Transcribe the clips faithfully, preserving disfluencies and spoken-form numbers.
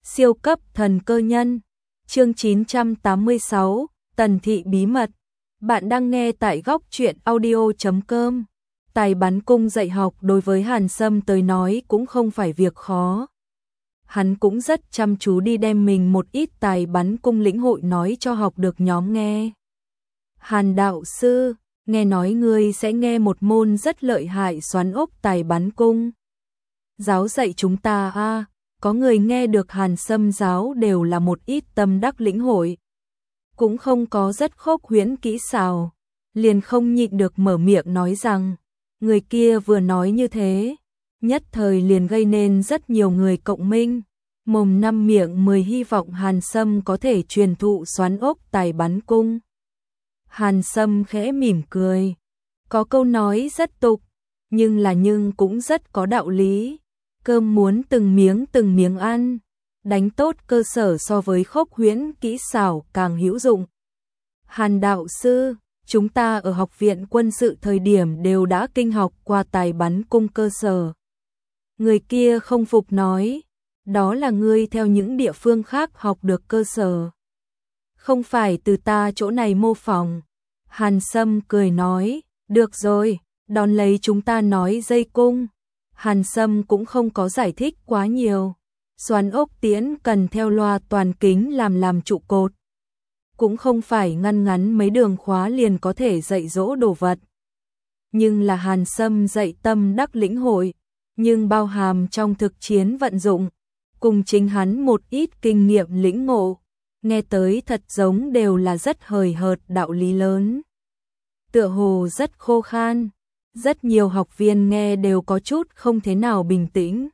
Siêu cấp thần cơ nhân. Chương chín trăm tám mươi sáu, Tần thị bí mật. Bạn đang nghe tại góc truyện audio chấm com. Tài bắn cung dạy học đối với Hàn Sâm tới nói cũng không phải việc khó. Hắn cũng rất chăm chú đi đem mình một ít tài bắn cung lĩnh hội nói cho học được nhóm nghe. Hàn đạo sư, nghe nói ngươi sẽ nghe một môn rất lợi hại xoắn ốc tài bắn cung. Giáo dạy chúng ta a à, có người nghe được Hàn Sâm giáo đều là một ít tâm đắc lĩnh hội. Cũng không có rất khốc huyễn kỹ xảo, liền không nhịn được mở miệng nói rằng, người kia vừa nói như thế, nhất thời liền gây nên rất nhiều người cộng minh, mồm năm miệng mười hy vọng Hàn Sâm có thể truyền thụ xoắn ốc tài bắn cung. Hàn Sâm khẽ mỉm cười, có câu nói rất tục, nhưng là nhưng cũng rất có đạo lý, cơm muốn từng miếng từng miếng ăn, đánh tốt cơ sở so với khốc huyễn kỹ xảo càng hữu dụng. Hàn đạo sư, chúng ta ở học viện quân sự thời điểm đều đã kinh học qua tài bắn cung cơ sở. Người kia không phục nói, đó là ngươi theo những địa phương khác học được cơ sở, không phải từ ta chỗ này mô phỏng. Hàn Sâm cười nói, được rồi, đón lấy chúng ta nói dây cung. Hàn Sâm cũng không có giải thích quá nhiều. Xoắn ốc tiễn cần theo loa toàn kính làm làm trụ cột. Cũng không phải ngăn ngắn mấy đường khóa liền có thể dạy dỗ đồ vật. Nhưng là Hàn Sâm dạy tâm đắc lĩnh hội, nhưng bao hàm trong thực chiến vận dụng, cùng chính hắn một ít kinh nghiệm lĩnh ngộ, nghe tới thật giống đều là rất hời hợt đạo lý lớn. Tựa hồ rất khô khan, rất nhiều học viên nghe đều có chút không thế nào bình tĩnh.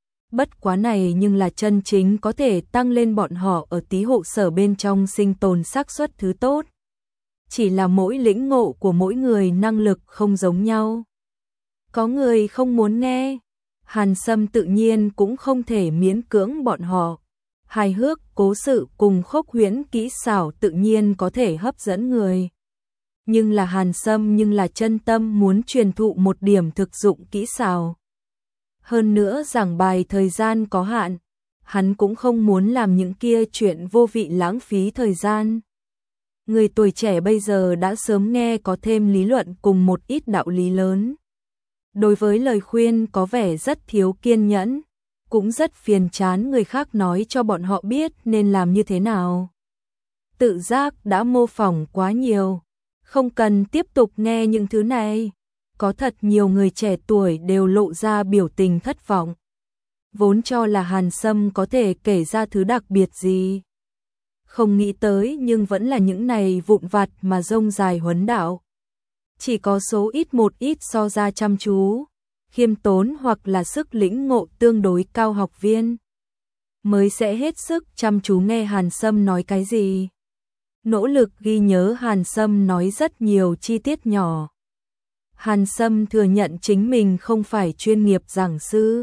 Bất quá này nhưng là chân chính có thể tăng lên bọn họ ở tí hộ sở bên trong sinh tồn xác suất thứ tốt. Chỉ là mỗi lĩnh ngộ của mỗi người năng lực không giống nhau. Có người không muốn nghe, Hàn Sâm tự nhiên cũng không thể miễn cưỡng bọn họ. Hài hước, cố sự cùng khốc huyễn kỹ xảo tự nhiên có thể hấp dẫn người. Nhưng là Hàn Sâm nhưng là chân tâm muốn truyền thụ một điểm thực dụng kỹ xảo. Hơn nữa giảng bài thời gian có hạn, hắn cũng không muốn làm những kia chuyện vô vị lãng phí thời gian. Người tuổi trẻ bây giờ đã sớm nghe có thêm lý luận cùng một ít đạo lý lớn. Đối với lời khuyên có vẻ rất thiếu kiên nhẫn, cũng rất phiền chán người khác nói cho bọn họ biết nên làm như thế nào. Tự giác đã mô phỏng quá nhiều, không cần tiếp tục nghe những thứ này. Có thật nhiều người trẻ tuổi đều lộ ra biểu tình thất vọng. Vốn cho là Hàn Sâm có thể kể ra thứ đặc biệt gì. Không nghĩ tới nhưng vẫn là những này vụn vặt mà rông dài huấn đạo. Chỉ có số ít một ít so ra chăm chú, khiêm tốn hoặc là sức lĩnh ngộ tương đối cao học viên mới sẽ hết sức chăm chú nghe Hàn Sâm nói cái gì. Nỗ lực ghi nhớ Hàn Sâm nói rất nhiều chi tiết nhỏ. Hàn Sâm thừa nhận chính mình không phải chuyên nghiệp giảng sư,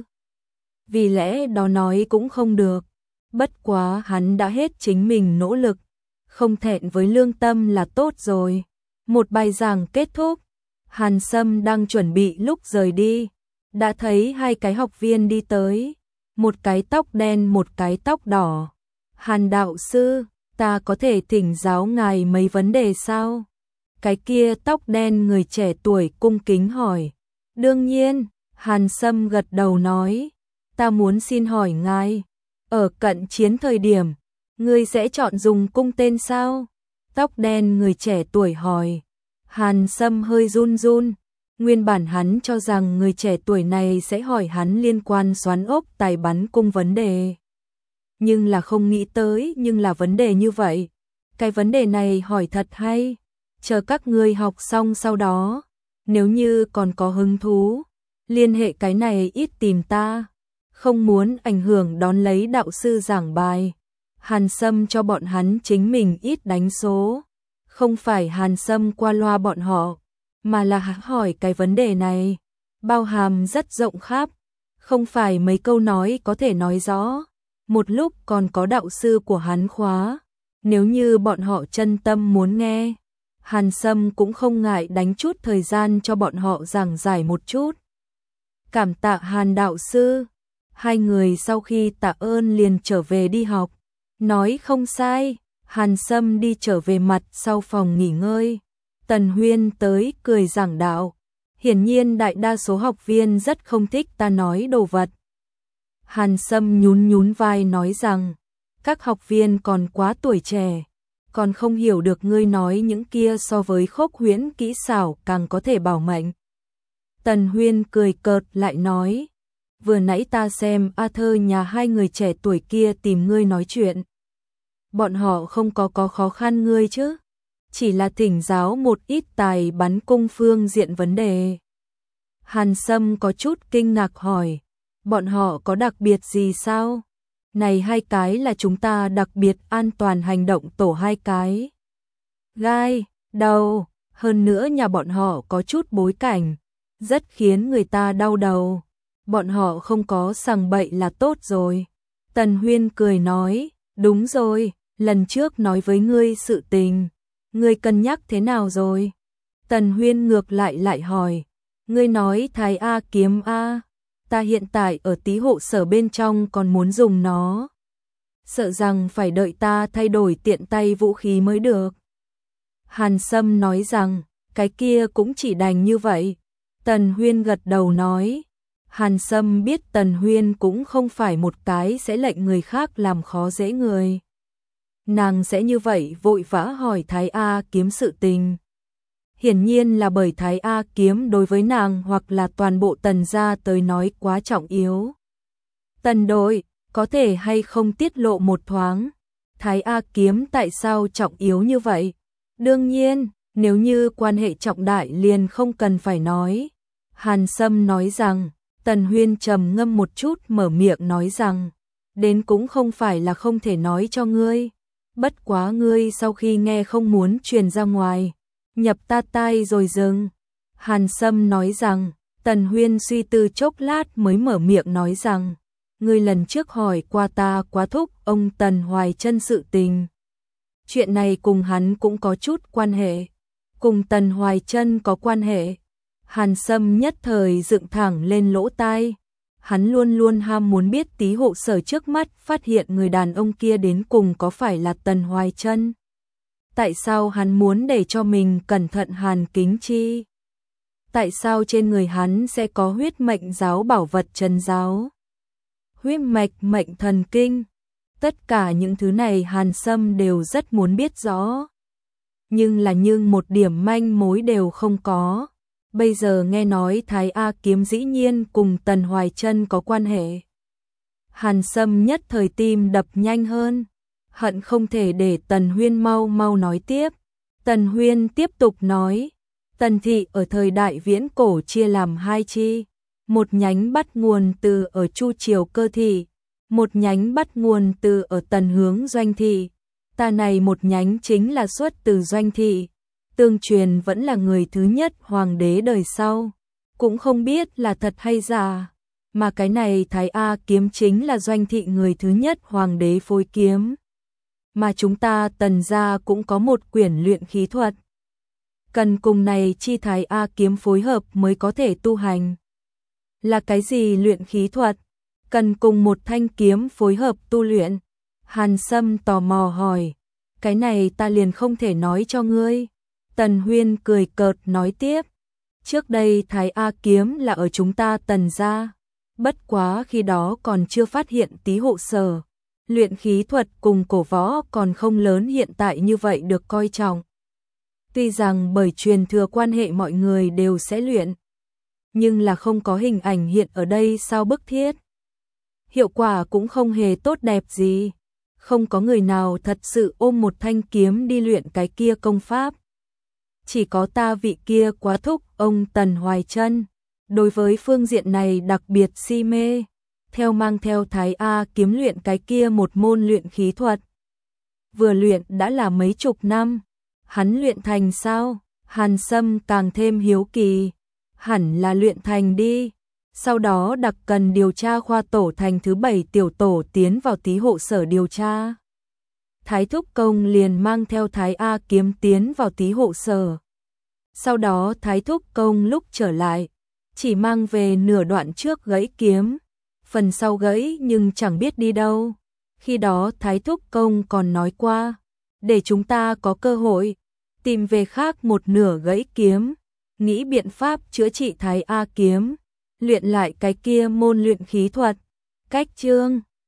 vì lẽ đó nói cũng không được. Bất quá hắn đã hết chính mình nỗ lực, không thẹn với lương tâm là tốt rồi. Một bài giảng kết thúc, Hàn Sâm đang chuẩn bị lúc rời đi, đã thấy hai cái học viên đi tới, một cái tóc đen một cái tóc đỏ. Hàn đạo sư, ta có thể thỉnh giáo ngài mấy vấn đề sao? Cái kia tóc đen người trẻ tuổi cung kính hỏi. Đương nhiên, Hàn Sâm gật đầu nói, ta muốn xin hỏi ngài, ở cận chiến thời điểm, ngươi sẽ chọn dùng cung tên sao? Tóc đen người trẻ tuổi hỏi. Hàn Sâm hơi run run, nguyên bản hắn cho rằng người trẻ tuổi này sẽ hỏi hắn liên quan xoắn ốc tài bắn cung vấn đề. Nhưng là không nghĩ tới nhưng là vấn đề như vậy. Cái vấn đề này hỏi thật hay. Chờ các ngươi học xong sau đó, nếu như còn có hứng thú, liên hệ cái này ít tìm ta, không muốn ảnh hưởng đón lấy đạo sư giảng bài. Hàn Sâm cho bọn hắn chính mình ít đánh số, không phải Hàn Sâm qua loa bọn họ, mà là hỏi cái vấn đề này, bao hàm rất rộng khắp, không phải mấy câu nói có thể nói rõ. Một lúc còn có đạo sư của hắn khóa, nếu như bọn họ chân tâm muốn nghe, Hàn Sâm cũng không ngại đánh chút thời gian cho bọn họ giảng giải một chút. Cảm tạ Hàn đạo sư. Hai người sau khi tạ ơn liền trở về đi học. Nói không sai, Hàn Sâm đi trở về mặt sau phòng nghỉ ngơi. Tần Huyên tới cười giảng đạo. Hiển nhiên đại đa số học viên rất không thích ta nói đồ vật. Hàn Sâm nhún nhún vai nói rằng, các học viên còn quá tuổi trẻ, còn không hiểu được ngươi nói những kia so với khốc huyễn kỹ xảo càng có thể bảo mệnh. Tần Huyên cười cợt lại nói, vừa nãy ta xem A Thơ nhà hai người trẻ tuổi kia tìm ngươi nói chuyện. Bọn họ không có có khó khăn ngươi chứ, chỉ là thỉnh giáo một ít tài bắn cung phương diện vấn đề. Hàn Sâm có chút kinh ngạc hỏi, bọn họ có đặc biệt gì sao? Này hai cái là chúng ta đặc biệt an toàn hành động tổ hai cái. Gai, đầu, hơn nữa nhà bọn họ có chút bối cảnh, rất khiến người ta đau đầu. Bọn họ không có sằng bậy là tốt rồi. Tần Huyên cười nói, đúng rồi, lần trước nói với ngươi sự tình, ngươi cân nhắc thế nào rồi? Tần Huyên ngược lại lại hỏi, ngươi nói Thái A kiếm A, ta hiện tại ở tí hộ sở bên trong còn muốn dùng nó. Sợ rằng phải đợi ta thay đổi tiện tay vũ khí mới được. Hàn Sâm nói rằng, cái kia cũng chỉ đành như vậy. Tần Huyên gật đầu nói, Hàn Sâm biết Tần Huyên cũng không phải một cái sẽ lệnh người khác làm khó dễ người. Nàng sẽ như vậy vội vã hỏi Thái A kiếm sự tình. Hiển nhiên là bởi Thái A kiếm đối với nàng hoặc là toàn bộ Tần gia tới nói quá trọng yếu. Tần đội, có thể hay không tiết lộ một thoáng, Thái A kiếm tại sao trọng yếu như vậy? Đương nhiên, nếu như quan hệ trọng đại liền không cần phải nói. Hàn Sâm nói rằng, Tần Huyên trầm ngâm một chút mở miệng nói rằng, đến cũng không phải là không thể nói cho ngươi. Bất quá ngươi sau khi nghe không muốn truyền ra ngoài, nhập ta tai rồi dừng. Hàn Sâm nói rằng, Tần Huyên suy tư chốc lát mới mở miệng nói rằng, ngươi lần trước hỏi qua ta quá thúc ông Tần Hoài Chân sự tình. Chuyện này cùng hắn cũng có chút quan hệ. Cùng Tần Hoài Chân có quan hệ. Hàn Sâm nhất thời dựng thẳng lên lỗ tai. Hắn luôn luôn ham muốn biết tí hộ sở trước mắt phát hiện người đàn ông kia đến cùng có phải là Tần Hoài Chân. Tại sao hắn muốn để cho mình cẩn thận Hàn Kính Chi? Tại sao trên người hắn sẽ có huyết mệnh giáo bảo vật trần giáo? Huyết mạch mệnh thần kinh? Tất cả những thứ này Hàn Sâm đều rất muốn biết rõ. Nhưng là nhưng một điểm manh mối đều không có. Bây giờ nghe nói Thái A kiếm dĩ nhiên cùng Tần Hoài Chân có quan hệ. Hàn Sâm nhất thời tim đập nhanh hơn, hận không thể để Tần Huyên mau mau nói tiếp. Tần Huyên tiếp tục nói, Tần thị ở thời đại viễn cổ chia làm hai chi, một nhánh bắt nguồn từ ở Chu Triều Cơ thị, một nhánh bắt nguồn từ ở Tần hướng Doanh thị. Ta này một nhánh chính là xuất từ Doanh thị. Tương truyền vẫn là người thứ nhất hoàng đế đời sau, cũng không biết là thật hay giả, mà cái này Thái A kiếm chính là Doanh thị người thứ nhất hoàng đế phối kiếm. Mà chúng ta Tần gia cũng có một quyển luyện khí thuật. Cần cùng này chi Thái A kiếm phối hợp mới có thể tu hành. Là cái gì luyện khí thuật? Cần cùng một thanh kiếm phối hợp tu luyện. Hàn Sâm tò mò hỏi, cái này ta liền không thể nói cho ngươi. Tần Huyên cười cợt nói tiếp, trước đây Thái A kiếm là ở chúng ta Tần gia, bất quá khi đó còn chưa phát hiện tí hộ sở. Luyện khí thuật cùng cổ võ còn không lớn hiện tại như vậy được coi trọng. Tuy rằng bởi truyền thừa quan hệ mọi người đều sẽ luyện, nhưng là không có hình ảnh hiện ở đây sao bức thiết. Hiệu quả cũng không hề tốt đẹp gì. Không có người nào thật sự ôm một thanh kiếm đi luyện cái kia công pháp. Chỉ có ta vị kia quá thúc ông Tần Hoài Chân, đối với phương diện này đặc biệt si mê, theo mang theo Thái A kiếm luyện cái kia một môn luyện khí thuật. Vừa luyện đã là mấy chục năm, hắn luyện thành sao? Hàn Sâm càng thêm hiếu kỳ, hẳn là luyện thành đi. Sau đó đặc cần điều tra khoa tổ thành thứ bảy tiểu tổ tiến vào tí hộ sở điều tra. Thái Thúc Công liền mang theo Thái A kiếm tiến vào tí hộ sở. Sau đó Thái Thúc Công lúc trở lại, chỉ mang về nửa đoạn trước gãy kiếm, phần sau gãy nhưng chẳng biết đi đâu. Khi đó Thái Thúc Công còn nói qua, để chúng ta có cơ hội tìm về khác một nửa gãy kiếm, nghĩ biện pháp chữa trị Thái A kiếm, luyện lại cái kia môn luyện khí thuật. Cách chương